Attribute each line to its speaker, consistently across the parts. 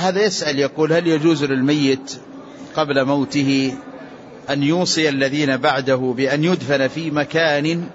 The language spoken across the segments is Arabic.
Speaker 1: هذا يسأل يقول: هل يجوز للميت قبل موته أن يوصي الذين بعده بأن يدفن في مكان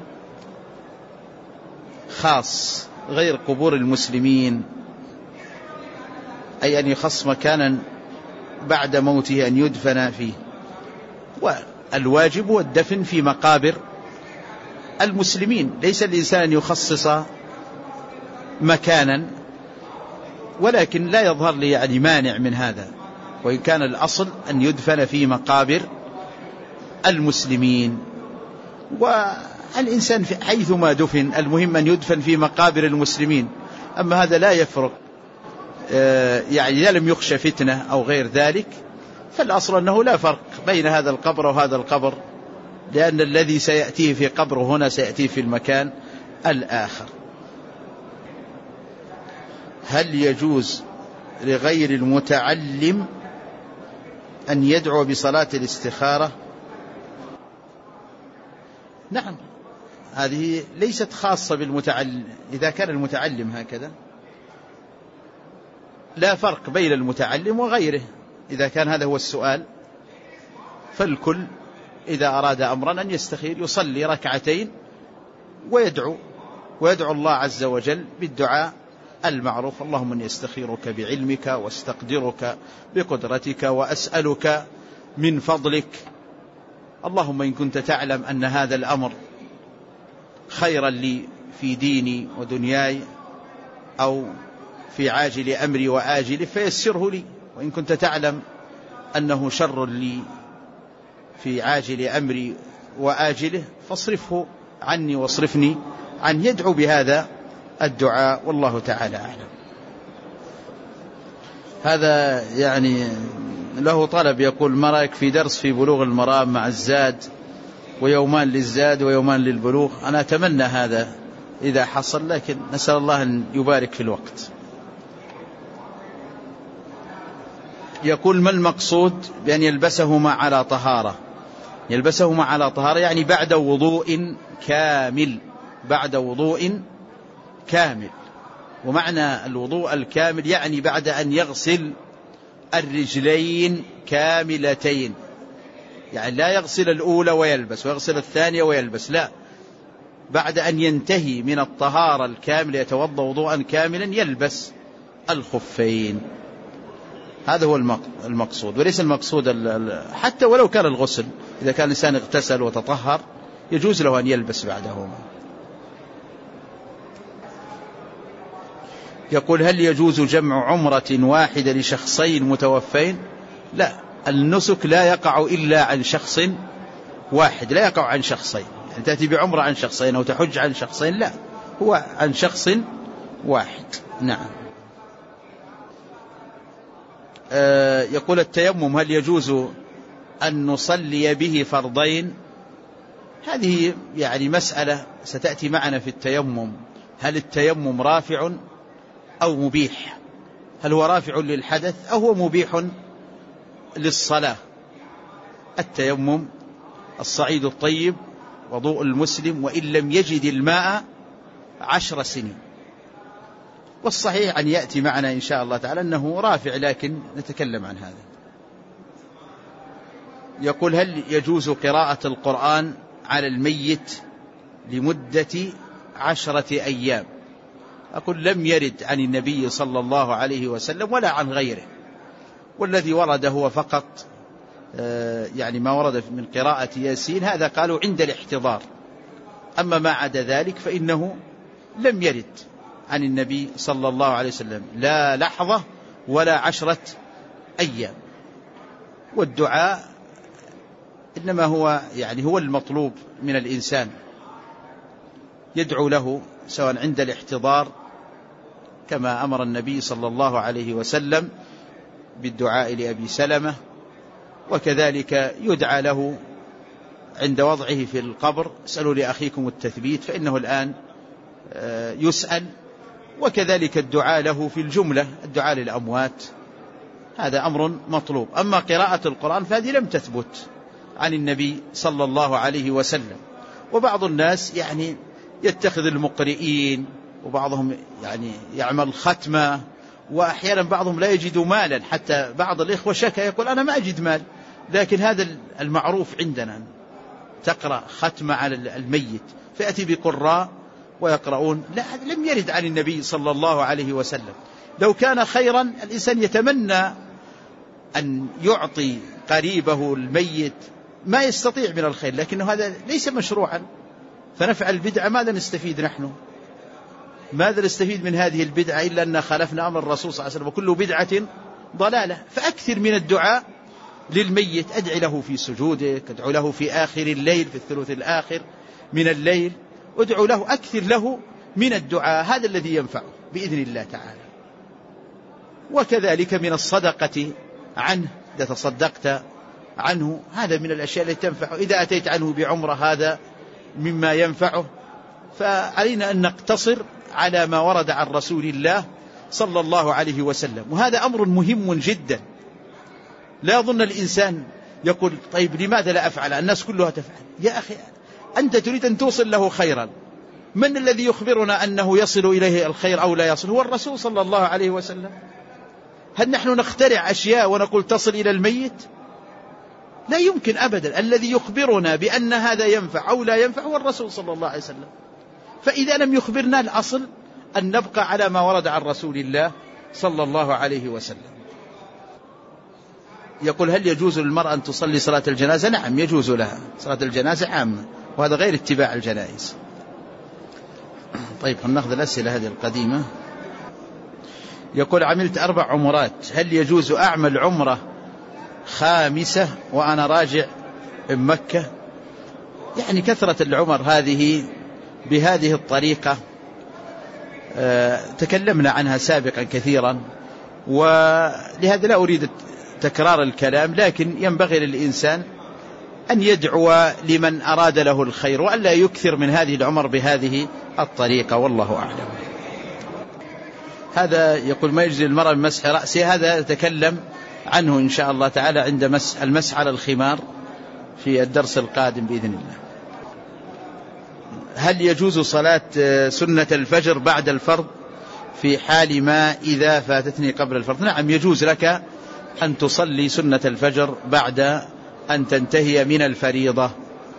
Speaker 1: خاص غير قبور المسلمين، أي أن يخص مكانا بعد موته أن يدفن فيه؟ والواجب هو الدفن في مقابر المسلمين، ليس الإنسان أن يخصص مكانا، ولكن لا يظهر لي يعني مانع من هذا، وإن كان الأصل أن يدفن في مقابر المسلمين. والإنسان حيثما دفن المهم أن يدفن في مقابر المسلمين. أما هذا لا يفرق، يعني إذا لم يخشى فتنة أو غير ذلك فالأصل أنه لا فرق بين هذا القبر وهذا القبر، لأن الذي سيأتيه في قبره هنا سيأتيه في المكان الآخر. هل يجوز لغير المتعلم أن يدعو بصلاة الاستخارة؟ نعم، هذه ليست خاصة بالمتعلم. إذا كان المتعلم هكذا لا فرق بين المتعلم وغيره. إذا كان هذا هو السؤال فالكل إذا أراد أمرا أن يستخير يصلي ركعتين ويدعو الله عز وجل بالدعاء المعروف: اللهم إني أستخيرك بعلمك واستقدرك بقدرتك وأسألك من فضلك، اللهم إن كنت تعلم أن هذا الأمر خيرا لي في ديني ودنياي أو في عاجل أمري وآجله فيسره لي، وإن كنت تعلم أنه شر لي في عاجل أمري وآجله فاصرفه عني واصرفني عنه. يدعو بهذا الدعاء والله تعالى أعلم. هذا يعني له طلب، يقول: ما رأيك في درس في بلوغ المرام مع الزاد، ويومان للزاد ويومان للبلوغ؟ أنا أتمنى هذا إذا حصل، لكن نسأل الله أن يبارك في الوقت. يقول: ما المقصود بأن يلبسهما على طهارة؟ يلبسهما على طهارة يعني بعد وضوء كامل، بعد وضوء كامل. ومعنى الوضوء الكامل يعني بعد أن يغسل الرجلين كاملتين، يعني لا يغسل الأولى ويلبس ويغسل الثانية ويلبس، لا، بعد أن ينتهي من الطهارة الكاملة يتوضأ وضوءا كاملا يلبس الخفين. هذا هو المقصود، وليس المقصود حتى ولو كان الغسل، إذا كان الإنسان اغتسل وتطهر يجوز له أن يلبس بعدهما. يقول: هل يجوز جمع عمرة واحدة لشخصين متوفين؟ لا، النسك لا يقع إلا عن شخص واحد، لا يقع عن شخصين، يعني تأتي بعمرة عن شخصين أو تحج عن شخصين، لا، هو عن شخص واحد. نعم. يقول: التيمم هل يجوز أن نصلي به فرضين؟ هذه يعني مسألة ستأتي معنا في التيمم. هل التيمم رافع أو مبيح؟ هل هو رافع للحدث أو هو مبيح للصلاة؟ التيمم الصعيد الطيب وضوء المسلم وإن لم يجد الماء 10 سنين، والصحيح أن يأتي معنا إن شاء الله تعالى أنه رافع، لكن نتكلم عن هذا. يقول: هل يجوز قراءة القرآن على الميت لمدة 10 أيام؟ أقول: لم يرد عن النبي صلى الله عليه وسلم ولا عن غيره، والذي ورد هو فقط يعني ما ورد من قراءة ياسين، هذا قالوا عند الاحتضار، أما ما عدا ذلك فإنه لم يرد عن النبي صلى الله عليه وسلم لا لحظة ولا 10 أيام. والدعاء إنما هو يعني هو المطلوب من الإنسان، يدعو له سواء عند الاحتضار كما أمر النبي صلى الله عليه وسلم بالدعاء لأبي سلمة، وكذلك يدعى له عند وضعه في القبر: اسألوا لأخيكم التثبيت فإنه الآن يسأل. وكذلك الدعاء له في الجملة، الدعاء للأموات، هذا أمر مطلوب. أما قراءة القرآن فهذه لم تثبت عن النبي صلى الله عليه وسلم. وبعض الناس يعني يتخذ المقرئين، وبعضهم يعني يعمل ختمة، وأحيانا بعضهم لا يجد مالا، حتى بعض الإخوة شكا يقول أنا ما أجد مال، لكن هذا المعروف عندنا، تقرأ ختمة على الميت، فيأتي بقراء ويقرؤون. لا، لم يرد عن النبي صلى الله عليه وسلم. لو كان خيرا الإنسان يتمنى أن يعطي قريبه الميت ما يستطيع من الخير، لكنه هذا ليس مشروعا، فنفعل البدعة. ماذا نستفيد نحن؟ ماذا نستفيد من هذه البدعة إلا أن خالفنا أمر الرسول صلى الله عليه وسلم، وكل بدعة ضلالة. فأكثر من الدعاء للميت، أدعي له في سجودك، أدعو له في آخر الليل، في الثلث الآخر من الليل، أدعو له، أكثر له من الدعاء، هذا الذي ينفعه بإذن الله تعالى. وكذلك من الصدقة عنه، إذا تصدقت عنه هذا من الأشياء التي تنفعه. إذا أتيت عنه بعمرة هذا مما ينفعه. فعلينا أن نقتصر على ما ورد عن رسول الله صلى الله عليه وسلم، وهذا أمر مهم جدا. لا يظن الإنسان يقول طيب لماذا لا أفعل، الناس كلها تفعل. يا أخي أنت تريد أن توصل له خيرا، من الذي يخبرنا أنه يصل إليه الخير أو لا يصل؟ هو الرسول صلى الله عليه وسلم. هل نحن نخترع أشياء ونقول تصل إلى الميت؟ لا يمكن أبدا. الذي يخبرنا بأن هذا ينفع أو لا ينفع هو الرسول صلى الله عليه وسلم. فإذا لم يخبرنا الأصل أن نبقى على ما ورد عن رسول الله صلى الله عليه وسلم. يقول هل يجوز للمرأة أن تصلي صلاة الجنازة؟ نعم يجوز لها، صلاة الجنازة عامة، وهذا غير اتباع الجنائز. طيب نأخذ الأسئلة هذه القديمة. يقول عملت 4 عمرات، هل يجوز أعمل عمرة خامسة وأنا راجع من مكة؟ يعني كثرة العمر هذه بهذه الطريقة تكلمنا عنها سابقا كثيرا، ولهذا لا أريد تكرار الكلام، لكن ينبغي للإنسان أن يدعو لمن أراد له الخير، وألا يكثر من هذه العمر بهذه الطريقة، والله أعلم. هذا يقول ما يجزي المرأة من مسح رأسه، هذا نتكلم عنه إن شاء الله تعالى عند المسح على الخمار في الدرس القادم بإذن الله. هل يجوز صلاة سنة الفجر بعد الفرض في حال ما إذا فاتتني قبل الفرض؟ نعم يجوز لك أن تصلي سنة الفجر بعد أن تنتهي من الفريضة،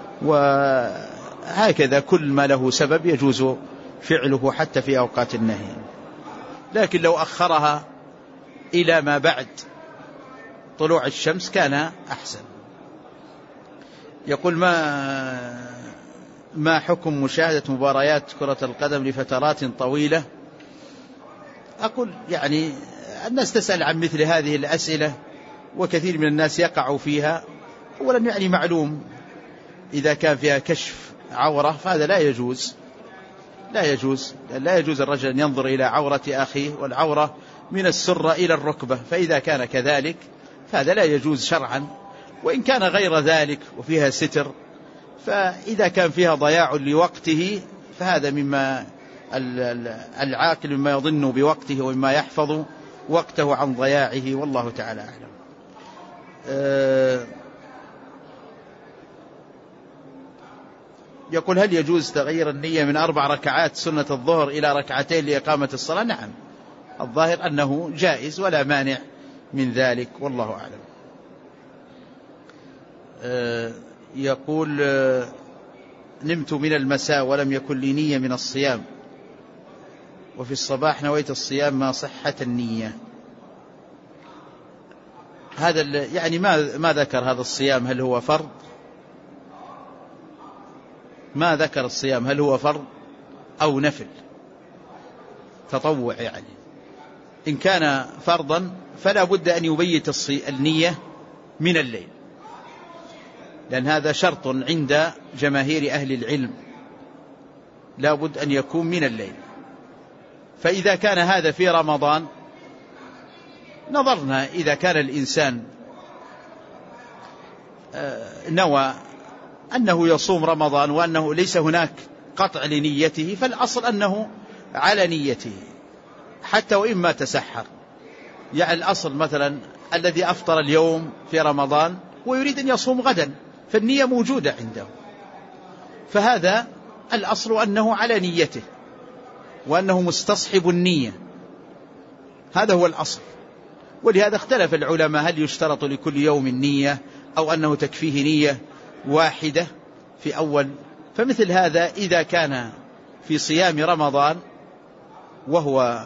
Speaker 1: وهكذا كل ما له سبب يجوز فعله حتى في أوقات النهي. لكن لو أخرها إلى ما بعد طلوع الشمس كان أحسن. يقول ما حكم مشاهدة مباريات كرة القدم لفترات طويلة؟ أقول يعني الناس تسأل عن مثل هذه الأسئلة، وكثير من الناس يقع فيها. أولا يعني معلوم إذا كان فيها كشف عورة فهذا لا يجوز، لا يجوز الرجل أن ينظر إلى عورة أخيه، والعورة من السرة إلى الركبة، فإذا كان كذلك فهذا لا يجوز شرعا. وإن كان غير ذلك وفيها ستر، فإذا كان فيها ضياع لوقته فهذا مما العاقل مما يظن بوقته ومما يحفظ وقته عن ضياعه، والله تعالى أعلم. يقول هل يجوز تغيير النية من 4 ركعات سنة الظهر إلى 2 لإقامة الصلاة؟ نعم، الظاهر أنه جائز ولا مانع من ذلك، والله أعلم. يقول نمت من المساء ولم يكن لي نية من الصيام، وفي الصباح نويت الصيام ما صحة النية. هذا يعني ما ذكر هذا الصيام هل هو فرض، ما ذكر الصيام هل هو فرض أو نفل تطوع. يعني إن كان فرضا فلا بد أن يبيت النية من الليل، لأن هذا شرط عند جماهير أهل العلم، لا بد أن يكون من الليل. فإذا كان هذا في رمضان نظرنا، إذا كان الإنسان نوى أنه يصوم رمضان وأنه ليس هناك قطع لنيته، فالأصل أنه على نيته حتى وإن ما تسحر. يعني الأصل مثلا الذي أفطر اليوم في رمضان ويريد أن يصوم غدا، فالنية موجودة عنده، فهذا الأصل أنه على نيته وأنه مستصحب النية. هذا هو الأصل. ولهذا اختلف العلماء هل يشترط لكل يوم نية أو أنه تكفيه نية واحدة في أول. فمثل هذا إذا كان في صيام رمضان وهو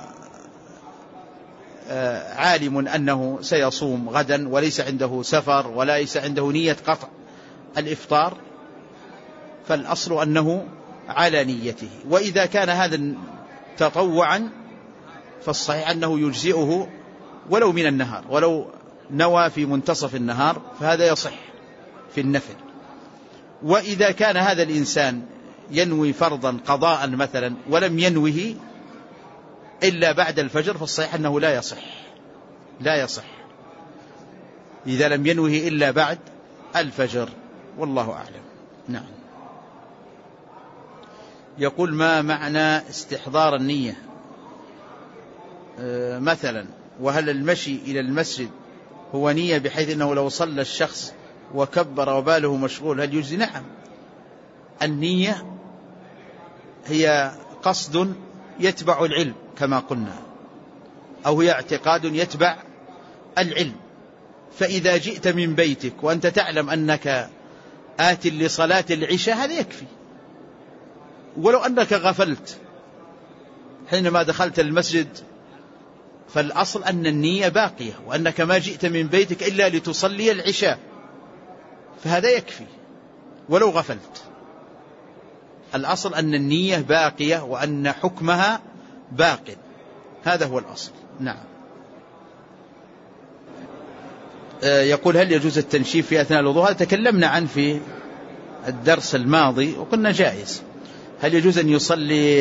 Speaker 1: عالم أنه سيصوم غدا وليس عنده سفر وليس عنده نية قطع الإفطار، فالأصل أنه على نيته. وإذا كان هذا تطوعا فالصحيح أنه يجزئه ولو من النهار، ولو نوى في منتصف النهار فهذا يصح في النفل. وإذا كان هذا الإنسان ينوي فرضا قضاء مثلا ولم ينوه إلا بعد الفجر فالصحيح أنه لا يصح إذا لم ينوه إلا بعد الفجر، والله أعلم. نعم. يقول: ما معنى استحضار النية مثلا؟ وهل المشي إلى المسجد هو نية بحيث أنه لو صلى الشخص وكبر وباله مشغول هل يجزي؟ نعم. النية هي قصد يتبع العلم كما قلنا، أو هي اعتقاد يتبع العلم. فإذا جئت من بيتك وأنت تعلم أنك آت لصلاة العشاء هذا يكفي، ولو أنك غفلت حينما دخلت المسجد فالأصل أن النية باقية، وأنك ما جئت من بيتك إلا لتصلي العشاء، فهذا يكفي ولو غفلت. الأصل أن النية باقية وأن حكمها باق، هذا هو الأصل. نعم. يقول: هل يجوز التنشيف في أثناء الوضوء؟ هذا تكلمنا عنه في الدرس الماضي وقلنا جائز. هل يجوز أن يصلي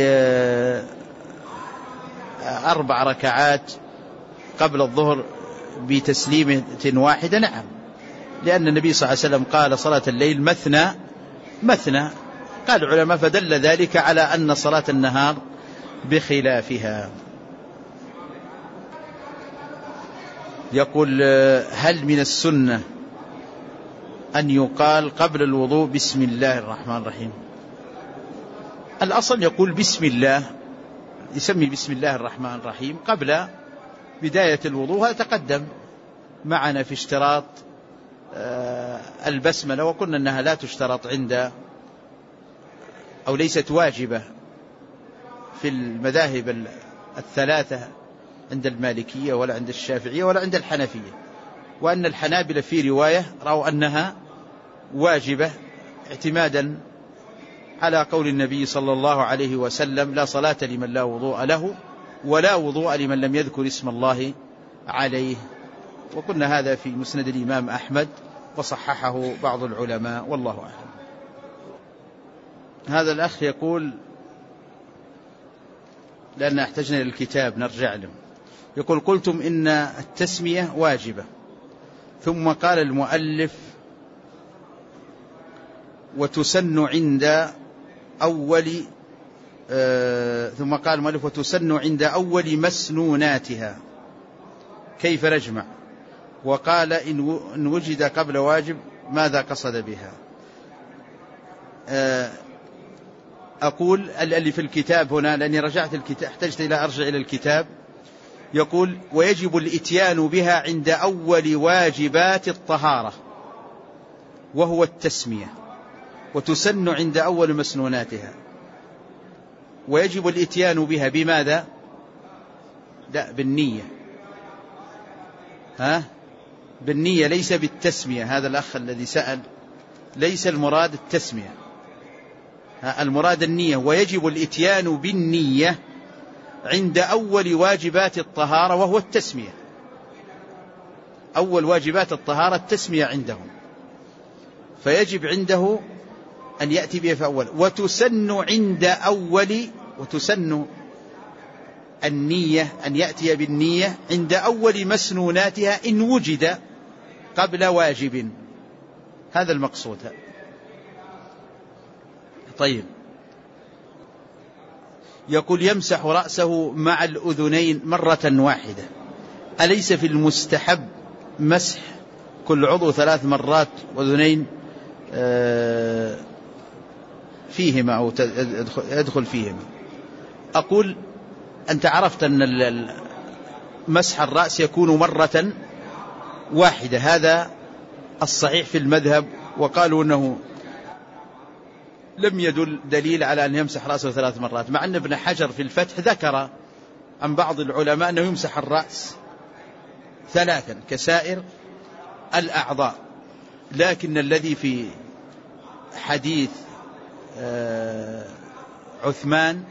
Speaker 1: 4 ركعات قبل الظهر بتسليمة واحدة؟ نعم، لأن النبي صلى الله عليه وسلم قال: صلاة الليل مثنى مثنى. قال العلماء: فدل ذلك على أن صلاة النهار بخلافها. يقول: هل من السنة أن يقال قبل الوضوء بسم الله الرحمن الرحيم؟ الأصل يقول بسم الله، يسمي بسم الله الرحمن الرحيم قبل بداية الوضوء. هذا تقدم معنا في اشتراط البسملة، وقلنا أنها لا تشترط عند أو ليست واجبة في المذاهب الثلاثة، عند المالكية ولا عند الشافعية ولا عند الحنفية، وأن الحنابلة في رواية رأوا أنها واجبة اعتمادا على قول النبي صلى الله عليه وسلم: لا صلاة لمن لا وضوء له ولا وضوء لمن لم يذكر اسم الله عليه. وقلنا هذا في مسند الإمام أحمد وصححه بعض العلماء، والله أعلم. هذا الأخ يقول، لأن احتجنا إلى الكتاب نرجع له، يقول: قلتم إن التسمية واجبة، ثم قال المؤلف: وتسن عند أول ثم قال المؤلف: وتسن عند أول مسنوناتها، كيف نجمع؟ وقال: إن وجد قبل واجب، ماذا قصد بها؟ أقول اللي في الكتاب هنا، لأني رجعت الكتاب احتجت إلى أرجع إلى الكتاب. يقول: ويجب الإتيان بها عند أول واجبات الطهارة وهو التسمية، وتسن عند أول مسنوناتها. ويجب الإتيان بها بماذا؟ لا، بالنية. بالنية ليس بالتسمية. هذا الأخ الذي سأل ليس المراد التسمية، المراد النية. ويجب الإتيان بالنية عند أول واجبات الطهارة وهو التسمية. أول واجبات الطهارة التسمية عندهم، فيجب عنده أن يأتي بها في أول. وتسن عند أول، وتسن النية أن يأتي بالنية عند أول مسنوناتها إن وجد قبل واجب. هذا المقصود. طيب. يقول: يمسح رأسه مع الأذنين مرة واحدة، أليس في المستحب مسح كل عضو 3 مرات وأذنين فيهما أو يدخل فيهما؟ أقول: أنت عرفت أن مسح الرأس يكون مرة واحدة. هذا الصحيح في المذهب. وقالوا أنه لم يدل دليل على أن يمسح رأسه 3 مرات، مع أن ابن حجر في الفتح ذكر عن بعض العلماء أنه يمسح الرأس 3 كسائر الأعضاء. لكن الذي في حديث عثمان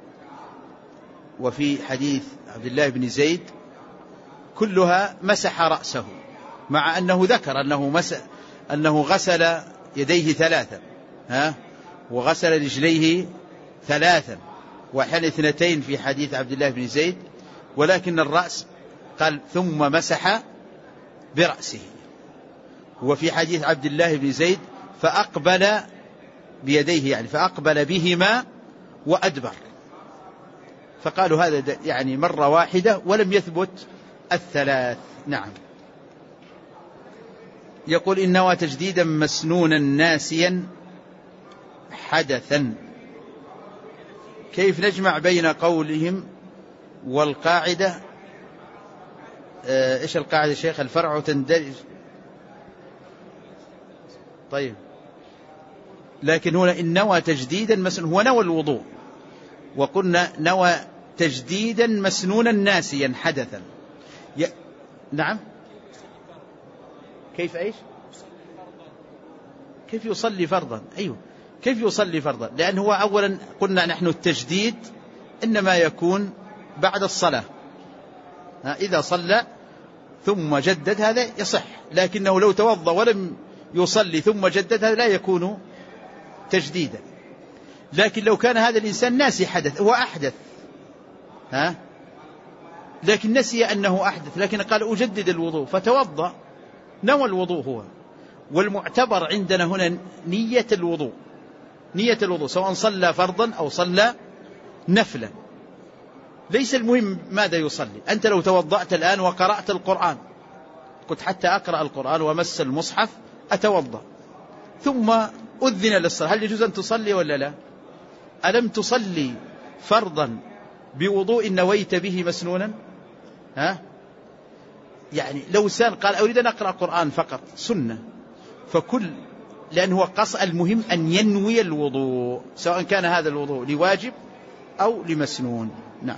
Speaker 1: وفي حديث عبد الله بن زيد كلها مسح رأسه، مع أنه ذكر أنه غسل يديه 3 وغسل رجليه 3 وأحيانا 2 في حديث عبد الله بن زيد، ولكن الرأس قال ثم مسح برأسه. وفي حديث عبد الله بن زيد فأقبل بيديه، يعني فأقبل بهما وأدبر. فقالوا هذا يعني مرة واحدة ولم يثبت 3. نعم. يقول إن نوى تجديدا مسنونا ناسيا حدثا، كيف نجمع بين قولهم والقاعدة؟ إيش القاعدة شيخ؟ الفرع تندرج. طيب، لكن هنا إن نوى تجديدا مسنونا، هو نوى الوضوء، وقلنا نوى تجديدا مسنونا ناسيا حدثا. نعم. كيف إيش؟ كيف يصلي فرضا؟ أيوه، كيف يصلي فرضا؟ لأن هو أولا قلنا نحن التجديد إنما يكون بعد الصلاة، إذا صلى ثم جدد هذا يصح، لكنه لو توضأ ولم يصلي ثم جدد هذا لا يكون تجديدا. لكن لو كان هذا الإنسان ناسي حدث، هو أحدث لكن نسي أنه أحدث، لكن قال أجدد الوضوء فتوضأ، نوى الوضوء هو. والمعتبر عندنا هنا نية الوضوء، نية الوضوء سواء صلى فرضا أو صلى نفلا، ليس المهم ماذا يصلي. أنت لو توضأت الآن وقرأت القرآن، قلت حتى أقرأ القرآن ومس المصحف أتوضأ، ثم أذن للصلاة، هل يجوز أن تصلي ولا لا؟ ألم تصلي فرضا بوضوء نويت به مسنونا؟ يعني لو سان قال أريد أن أقرأ قرآن فقط سنة، لأنه قص المهم أن ينوي الوضوء، سواء كان هذا الوضوء لواجب أو لمسنون. نعم.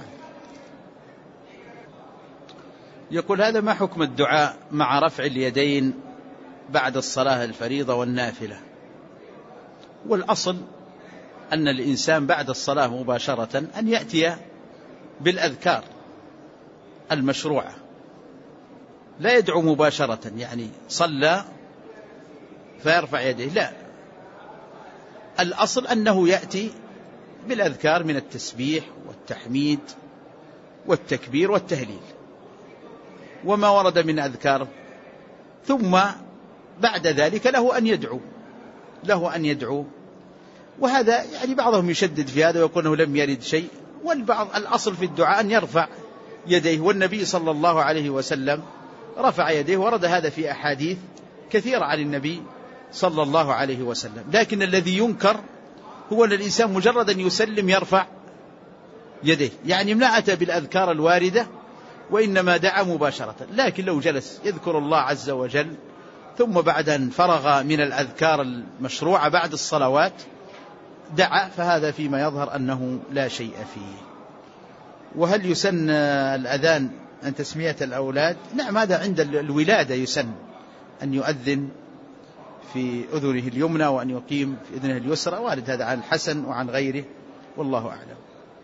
Speaker 1: يقول هذا ما حكم الدعاء مع رفع اليدين بعد الصلاة الفريضة والنافلة؟ والأصل أن الإنسان بعد الصلاة مباشرة أن يأتي بالأذكار المشروعة، لا يدعو مباشرة، يعني صلى فيرفع يديه، لا، الأصل أنه يأتي بالأذكار من التسبيح والتحميد والتكبير والتهليل وما ورد من أذكار، ثم بعد ذلك له أن يدعو. وهذا يعني بعضهم يشدد في هذا ويقول أنه لم يرد شيء، والبعض الأصل في الدعاء أن يرفع يديه، والنبي صلى الله عليه وسلم رفع يديه، ورد هذا في أحاديث كثيرة عن النبي صلى الله عليه وسلم. لكن الذي ينكر هو أن الإنسان مجرد أن يسلم يرفع يديه، يعني ما أتى بالأذكار الواردة، وإنما دعا مباشرة. لكن لو جلس يذكر الله عز وجل ثم بعد أن فرغ من الأذكار المشروعة بعد الصلوات دعا، فهذا فيما يظهر أنه لا شيء فيه. وهل يسن الأذان عن تسمية الأولاد؟ نعم، هذا عند الولادة يسن أن يؤذن في أذنه اليمنى وأن يقيم في أذنه اليسرى، وارد هذا عن الحسن وعن غيره، والله أعلم.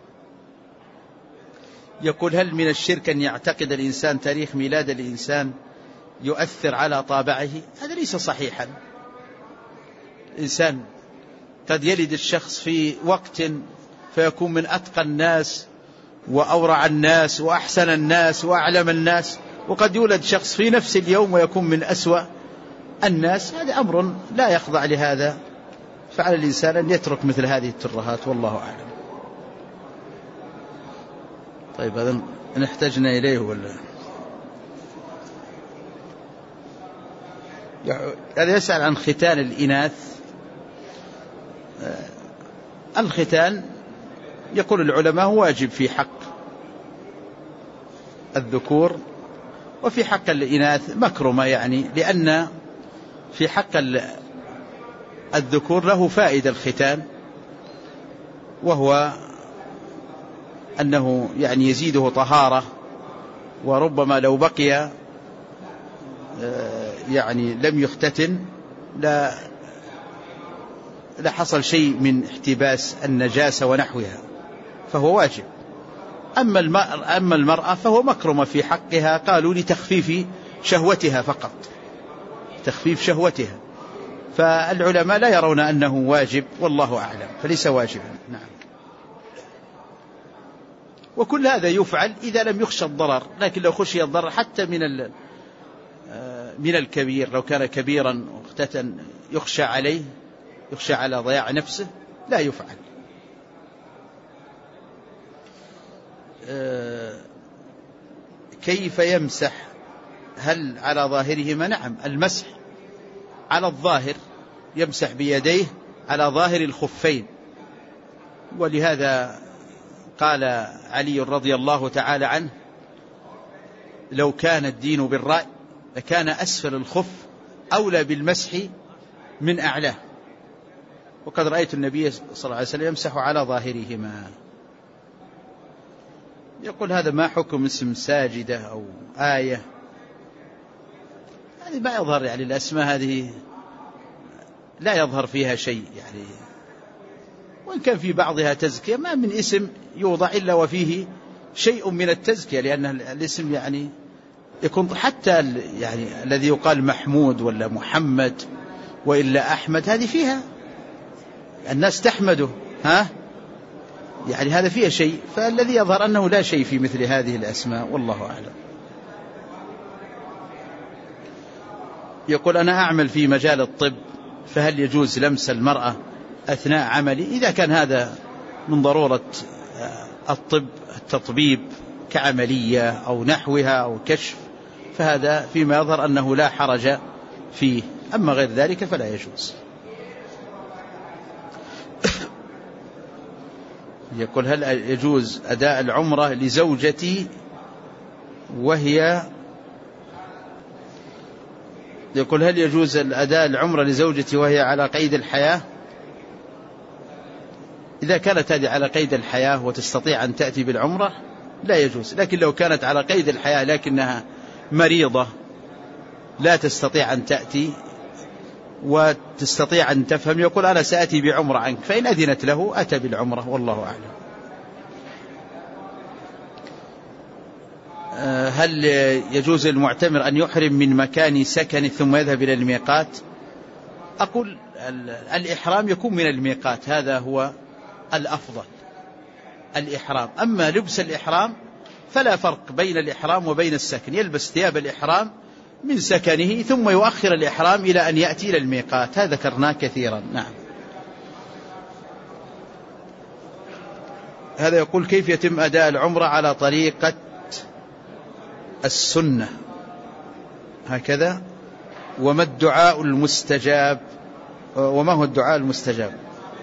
Speaker 1: يقول هل من الشرك أن يعتقد الإنسان تاريخ ميلاد الإنسان يؤثر على طابعه؟ هذا ليس صحيحا. الإنسان قد يلد الشخص في وقت فيكون من أتقى الناس وأورع الناس وأحسن الناس وأعلم الناس، وقد يولد شخص في نفس اليوم ويكون من أسوأ الناس. هذا أمر لا يخضع لهذا، فعلى الإنسان أن يترك مثل هذه الترهات، والله أعلم. طيب، هذا نحتاجنا إليه ولا؟ هذا يسأل عن ختان الإناث. الختان يقول العلماء هو واجب في حق الذكور، وفي حق الإناث مكرمة، يعني لأن في حق الذكور له فائدة الختان، وهو أنه يعني يزيده طهارة، وربما لو بقي يعني لم يختتن لا حصل شيء من احتباس النجاسة ونحوها، فهو واجب. أما المرأة فهو مكرمة في حقها، قالوا لتخفيف شهوتها فقط، تخفيف شهوتها، فالعلماء لا يرون أنه واجب، والله أعلم، فليس واجبا. نعم. وكل هذا يفعل إذا لم يخشى الضرر، لكن لو خشي الضرر حتى من الكبير، لو كان كبيرا واختتن يخشى عليه، يخشى على ضياع نفسه، لا يفعل. كيف يمسح؟ هل على ظاهرهما؟ نعم، المسح على الظاهر، يمسح بيديه على ظاهر الخفين، ولهذا قال علي رضي الله تعالى عنه: لو كان الدين بالرأي لكان أسفل الخف أولى بالمسح من أعلاه، وقد رأيت النبي صلى الله عليه وسلم يمسح على ظاهرهما. يقول: هذا ما حكم اسم ساجدة أو آية؟ هذه ما يظهر، يعني الأسماء هذه لا يظهر فيها شيء، يعني وإن كان في بعضها تزكية، ما من اسم يوضع إلا وفيه شيء من التزكية، لأن الاسم يعني يكون حتى يعني الذي يقال محمود ولا محمد وإلا أحمد، هذه فيها الناس تحمده، يعني هذا فيها شيء، فالذي يظهر أنه لا شيء في مثل هذه الأسماء، والله أعلم. يقول: أنا أعمل في مجال الطب، فهل يجوز لمس المرأة أثناء عملي؟ إذا كان هذا من ضرورة الطب، التطبيب كعملية أو نحوها أو كشف، فهذا فيما يظهر أنه لا حرج فيه، أما غير ذلك فلا يجوز. يقول: هل يجوز أداء العمرة لزوجتي وهي يقول: هل يجوز أداء العمرة لزوجتي وهي على قيد الحياة؟ إذا كانت هذه على قيد الحياة وتستطيع أن تأتي بالعمرة لا يجوز، لكن لو كانت على قيد الحياة لكنها مريضة لا تستطيع أن تأتي وتستطيع أن تفهم، يقول: أنا سأتي بعمرة عنك، فإن أذنت له أتى بالعمرة، والله أعلم. هل يجوز للمعتمر أن يحرم من مكان سكن ثم يذهب إلى الميقات؟ أقول: الإحرام يكون من الميقات، هذا هو الأفضل، الإحرام. أما لبس الإحرام فلا فرق بين الإحرام وبين السكن، يلبس ثياب الإحرام من سكنه ثم يؤخر الإحرام إلى أن يأتي إلى الميقات، هذا ذكرناه كثيرا. نعم. هذا يقول: كيف يتم أداء العمرة على طريقة السنة هكذا؟ وما الدعاء المستجاب؟ وما هو الدعاء المستجاب؟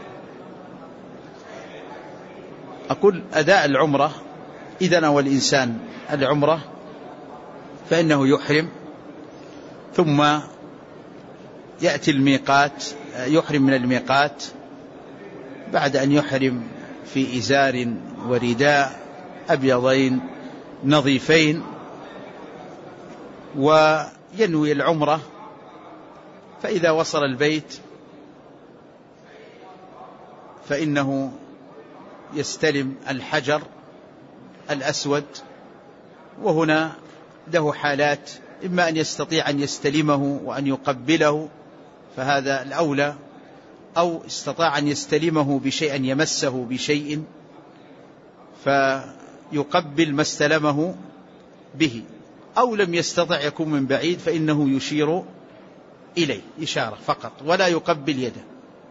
Speaker 1: أقول: أداء العمرة إذا نوى الإنسان العمرة فإنه يحرم، ثم يأتي الميقات، يحرم من الميقات بعد أن يحرم في إزار ورداء أبيضين نظيفين، وينوي العمرة. فإذا وصل البيت فإنه يستلم الحجر الأسود، وهنا له حالات: إما أن يستطيع أن يستلمه وأن يقبله، فهذا الأولى، أو استطاع أن يستلمه بشيء، أن يمسه بشيء فيقبل ما استلمه به، أو لم يستطع يكون من بعيد فإنه يشير إليه إشارة فقط ولا يقبل يده،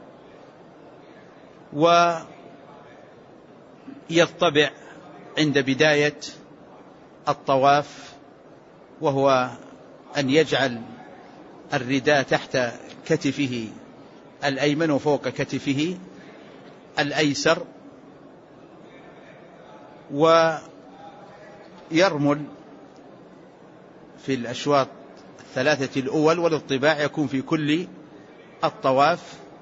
Speaker 1: ويطبع عند بداية الطواف، وهو أن يجعل الرداء تحت كتفه الأيمن وفوق كتفه الأيسر، ويرمل في الأشواط الثلاثة الأول، والاطباع يكون في كل الطواف،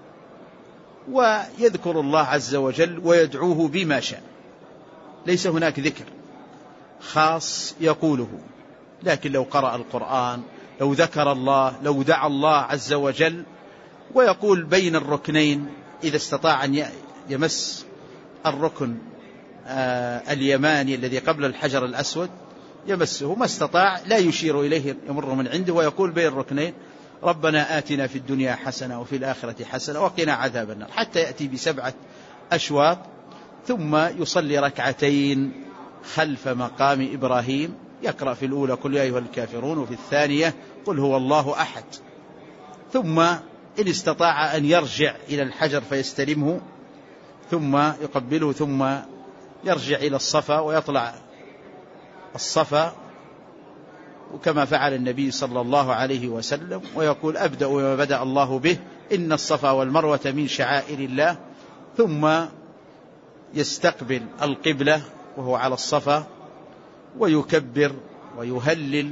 Speaker 1: ويذكر الله عز وجل ويدعوه بما شاء. ليس هناك ذكر خاص يقوله، لكن لو قرأ القرآن، لو ذكر الله، لو دعا الله عز وجل، ويقول بين الركنين إذا استطاع أن يمس الركن اليماني الذي قبل الحجر الأسود يمسه، ما استطاع لا يشير إليه، يمر من عنده ويقول بين الركنين ربنا آتنا في الدنيا حسنة وفي الآخرة حسنة وقنا عذاب النار، حتى يأتي ب7 أشواط، ثم يصلي ركعتين خلف مقام إبراهيم، يقرأ في الأولى قل يا أيها الكافرون، وفي الثانية قل هو الله أحد، ثم إن استطاع أن يرجع إلى الحجر فيستلمه ثم يقبله، ثم يرجع إلى الصفا ويطلع الصفا، وكما فعل النبي صلى الله عليه وسلم، ويقول أبدأ بما بدأ الله به، إن الصفا والمروة من شعائر الله، ثم يستقبل القبلة وهو على الصفا، ويكبر ويهلل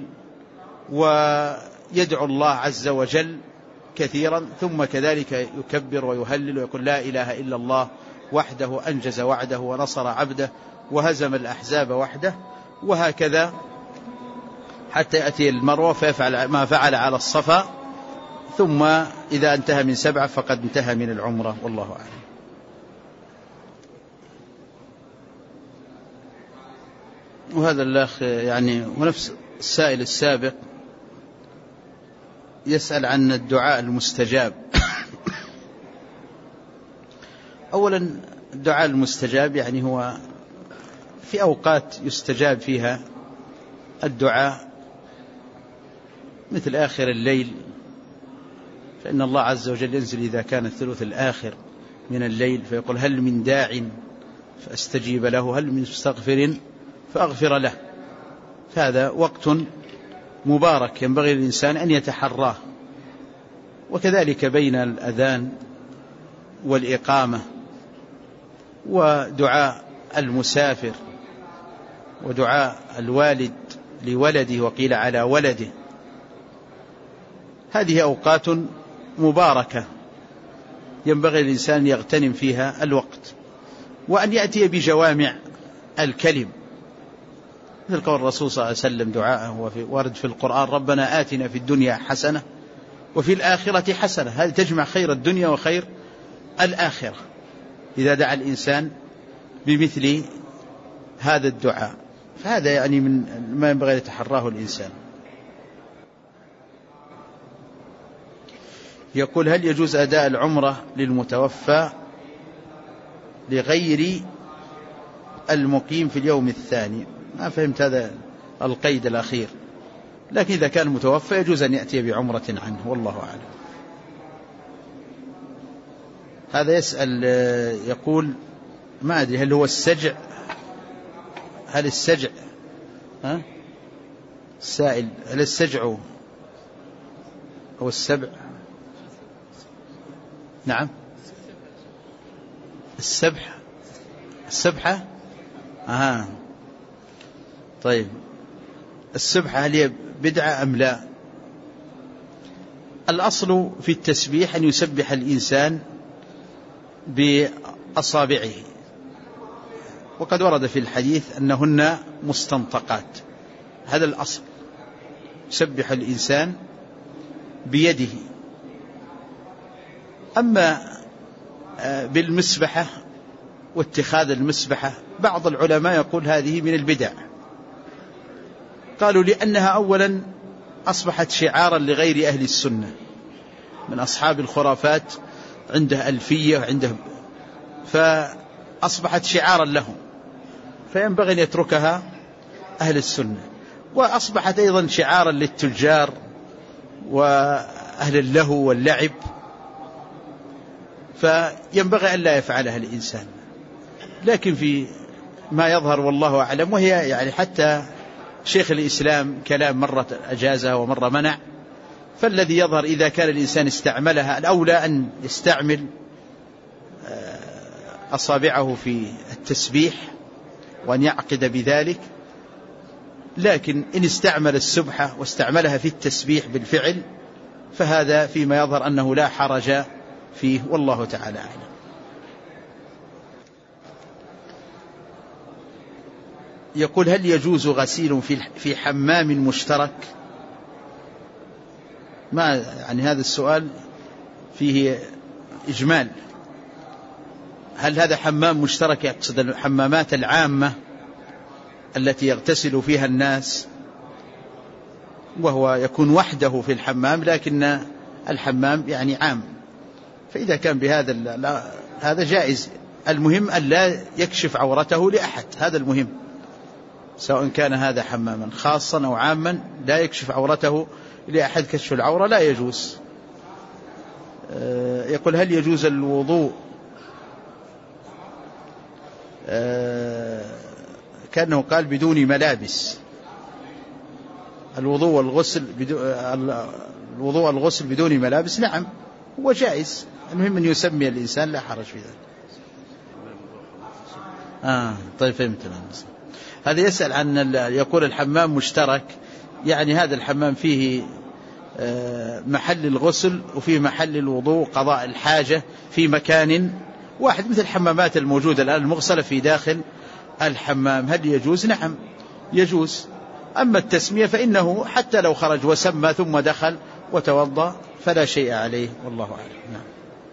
Speaker 1: ويدعو الله عز وجل كثيرا، ثم كذلك يكبر ويهلل ويقول لا إله إلا الله وحده أنجز وعده ونصر عبده وهزم الأحزاب وحده، وهكذا حتى يأتي المروة فيفعل ما فعل على الصفا، ثم إذا انتهى من 7 فقد انتهى من العمرة، والله أعلم. وهذا الأخ يعني ونفس السائل السابق يسأل عن الدعاء المستجاب. أولا الدعاء المستجاب يعني هو في أوقات يستجاب فيها الدعاء، مثل آخر الليل، فإن الله عز وجل ينزل إذا كان الثلث الآخر من الليل فيقول هل من داع فأستجيب له، هل من مستغفر فأغفر له. فهذا وقت مبارك ينبغي للإنسان أن يتحراه. وكذلك بين الأذان والإقامة، ودعاء المسافر، ودعاء الوالد لولده وقيل على ولده، هذه أوقات مباركة ينبغي للإنسان أن يغتنم فيها الوقت، وأن يأتي بجوامع الكلم، مثل قول الرسول صلى الله عليه وسلم دعاءه وارد في القرآن ربنا آتنا في الدنيا حسنة وفي الآخرة حسنة، هذه تجمع خير الدنيا وخير الآخرة إذا دعا الإنسان بمثل هذا الدعاء، فهذا يعني من ما ينبغي يتحراه الإنسان. يقول هل يجوز أداء العمرة للمتوفى لغير المقيم في اليوم الثاني؟ ما فهمت هذا القيد الأخير، لكن إذا كان متوفى يجوز أن يأتي بعمرة عنه، والله أعلم. هذا يسأل يقول ما أدري هل هو السجع، هل السجع السائل هل السجع هو السبع؟ نعم السبحة طيب السبحة هل هي بدعة أم لا؟ الأصل في التسبيح أن يسبح الإنسان بأصابعه، وقد ورد في الحديث أنهن مستنطقات، هذا الأصل، يسبح الإنسان بيده. أما بالمسبحة واتخاذ المسبحة، بعض العلماء يقول هذه من البدع، قالوا لأنها أولا أصبحت شعارا لغير أهل السنة من أصحاب الخرافات، عنده ألفية وعنده، فأصبحت شعارا لهم، فينبغي أن يتركها أهل السنة. وأصبحت أيضا شعارا للتجار وأهل اللهو واللعب، فينبغي أن لا يفعلها الإنسان. لكن في ما يظهر والله أعلم، وهي يعني حتى شيخ الإسلام كلام مرة أجازها ومرة منع، فالذي يظهر إذا كان الإنسان استعملها الأولى أن يستعمل أصابعه في التسبيح وأن يعقد بذلك، لكن إن استعمل السبحة واستعملها في التسبيح بالفعل فهذا فيما يظهر أنه لا حرج فيه، والله تعالى أعلم. يقول: هل يجوز غسيل في حمام مشترك؟ ما يعني هذا السؤال فيه إجمال. هل هذا حمام مشترك يقصد الحمامات العامة التي يغتسل فيها الناس وهو يكون وحده في الحمام، لكن الحمام يعني عام، فإذا كان بهذا هذا جائز. المهم أن لا يكشف عورته لأحد، هذا المهم، سواء كان هذا حماما خاصا أو عاما لا يكشف عورته لأحد. كشف العورة لا يجوز. يقول: هل يجوز الوضوء كأنه قال بدون ملابس؟ الوضوء والغسل بدون ملابس؟ نعم، هو جائز، المهم أن يسمي الإنسان، لا حرج في ذلك. طيب فهمتنا. هذا يسأل عن يقول الحمام مشترك، يعني هذا الحمام فيه محل الغسل وفيه محل الوضوء، قضاء الحاجة في مكان واحد، مثل الحمامات الموجودة الآن المغسلة في داخل الحمام. هل يجوز؟ نعم يجوز. أما التسمية فإنه حتى لو خرج وسمى ثم دخل وتوضأ فلا شيء عليه، والله أعلم. نعم.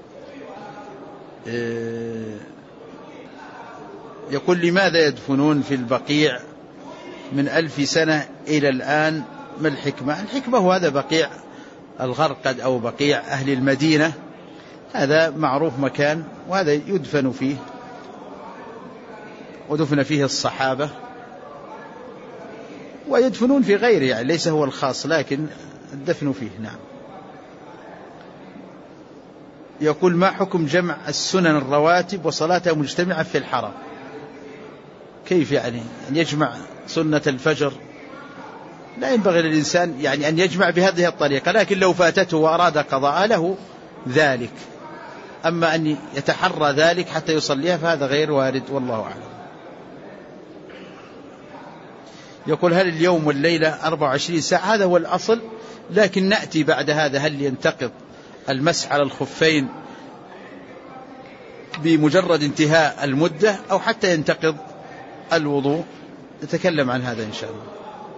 Speaker 1: يقول: لماذا يدفنون في البقيع من 1000 سنة إلى الآن؟ ما الحكمة؟ الحكمة هو هذا بقيع الغرقد أو بقيع أهل المدينة، هذا معروف مكان، وهذا يدفن فيه، ودفن فيه الصحابة، ويدفنون في غيره، يعني ليس هو الخاص، لكن الدفن فيه. نعم. يقول: ما حكم جمع السنن الرواتب وصلاتها مجتمعة في الحرم؟ كيف يعني أن يجمع سنة الفجر؟ لا ينبغي للإنسان يعني أن يجمع بهذه الطريقة، لكن لو فاتته وأراد قضاء له ذلك، أما أن يتحرى ذلك حتى يصليها فهذا غير وارد، والله أعلم. يقول: هل اليوم والليلة 24 ساعة؟ هذا هو الأصل، لكن نأتي بعد هذا هل ينتقض المسح على الخفين بمجرد انتهاء المدة أو حتى ينتقض الوضوء؟ نتكلم عن هذا إن شاء الله.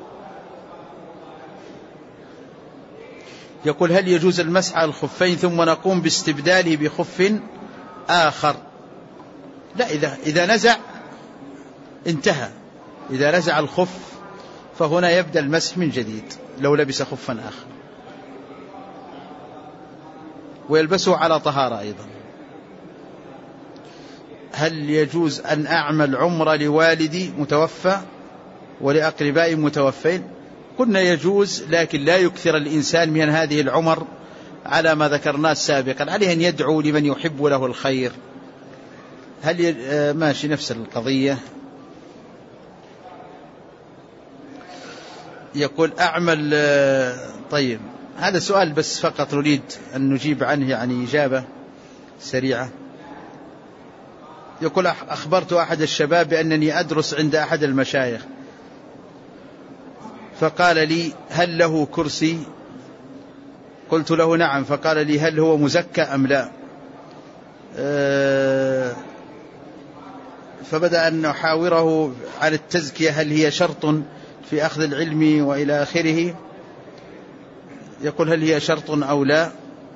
Speaker 1: يقول: هل يجوز المسح على الخفين ثم نقوم باستبداله بخف آخر؟ لا، إذا نزع انتهى. إذا نزع الخف فهنا يبدأ المسح من جديد لو لبس خفا آخر، ويلبسه على طهارة أيضا. هل يجوز أن أعمل عمرة لوالدي متوفى ولأقربائي متوفين؟ قلنا يجوز، لكن لا يكثر الإنسان من هذه العمر على ما ذكرناه سابقا، عليه أن يدعو لمن يحب له الخير. هل ماشي نفس القضية. يقول: أعمل طيب، هذا سؤال بس فقط نريد أن نجيب عنه، يعني إجابة سريعة. يقول: أخبرت أحد الشباب بأنني أدرس عند أحد المشايخ، فقال لي: هل له كرسي؟ قلت له: نعم. فقال لي: هل هو مزكى أم لا؟ فبدأ أن نحاوره عن التزكية، هل هي شرط في أخذ العلم وإلى آخره. يقول: هل هي شرط أو لا؟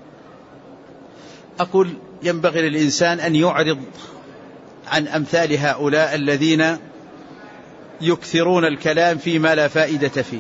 Speaker 1: أقول: ينبغي للإنسان أن يعرض عن أمثال هؤلاء الذين يكثرون الكلام فيما لا فائدة فيه.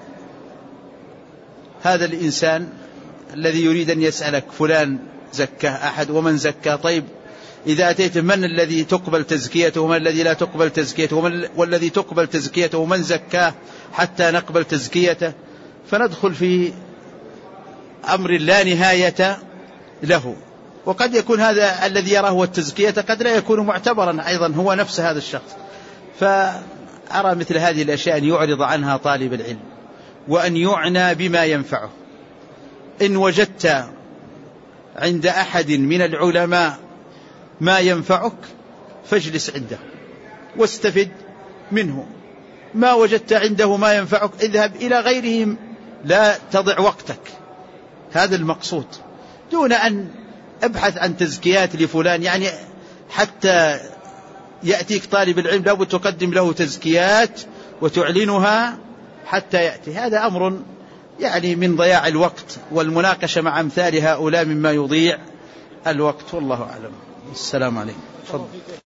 Speaker 1: هذا الإنسان الذي يريد أن يسألك فلان زكاه أحد ومن زكاه، طيب إذا أتيت من الذي تقبل تزكيته ومن الذي لا تقبل تزكيته، والذي تقبل تزكيته ومن زكاه حتى نقبل تزكيته، فندخل في أمر لا نهاية له. وقد يكون هذا الذي يراه هو التزكية قد لا يكون معتبرا أيضا هو نفس هذا الشخص. فأرى مثل هذه الأشياء أن يعرض عنها طالب العلم وأن يعنى بما ينفعه. إن وجدت عند أحد من العلماء ما ينفعك فاجلس عنده واستفد منه، ما وجدت عنده ما ينفعك اذهب إلى غيرهم، لا تضع وقتك. هذا المقصود، دون أن ابحث عن تزكيات لفلان، يعني حتى يأتيك طالب العلم لابد تقدم له تزكيات وتعلنها حتى يأتي. هذا أمر يعني من ضياع الوقت، والمناقشة مع أمثال هؤلاء مما يضيع الوقت، والله أعلم. السلام عليكم.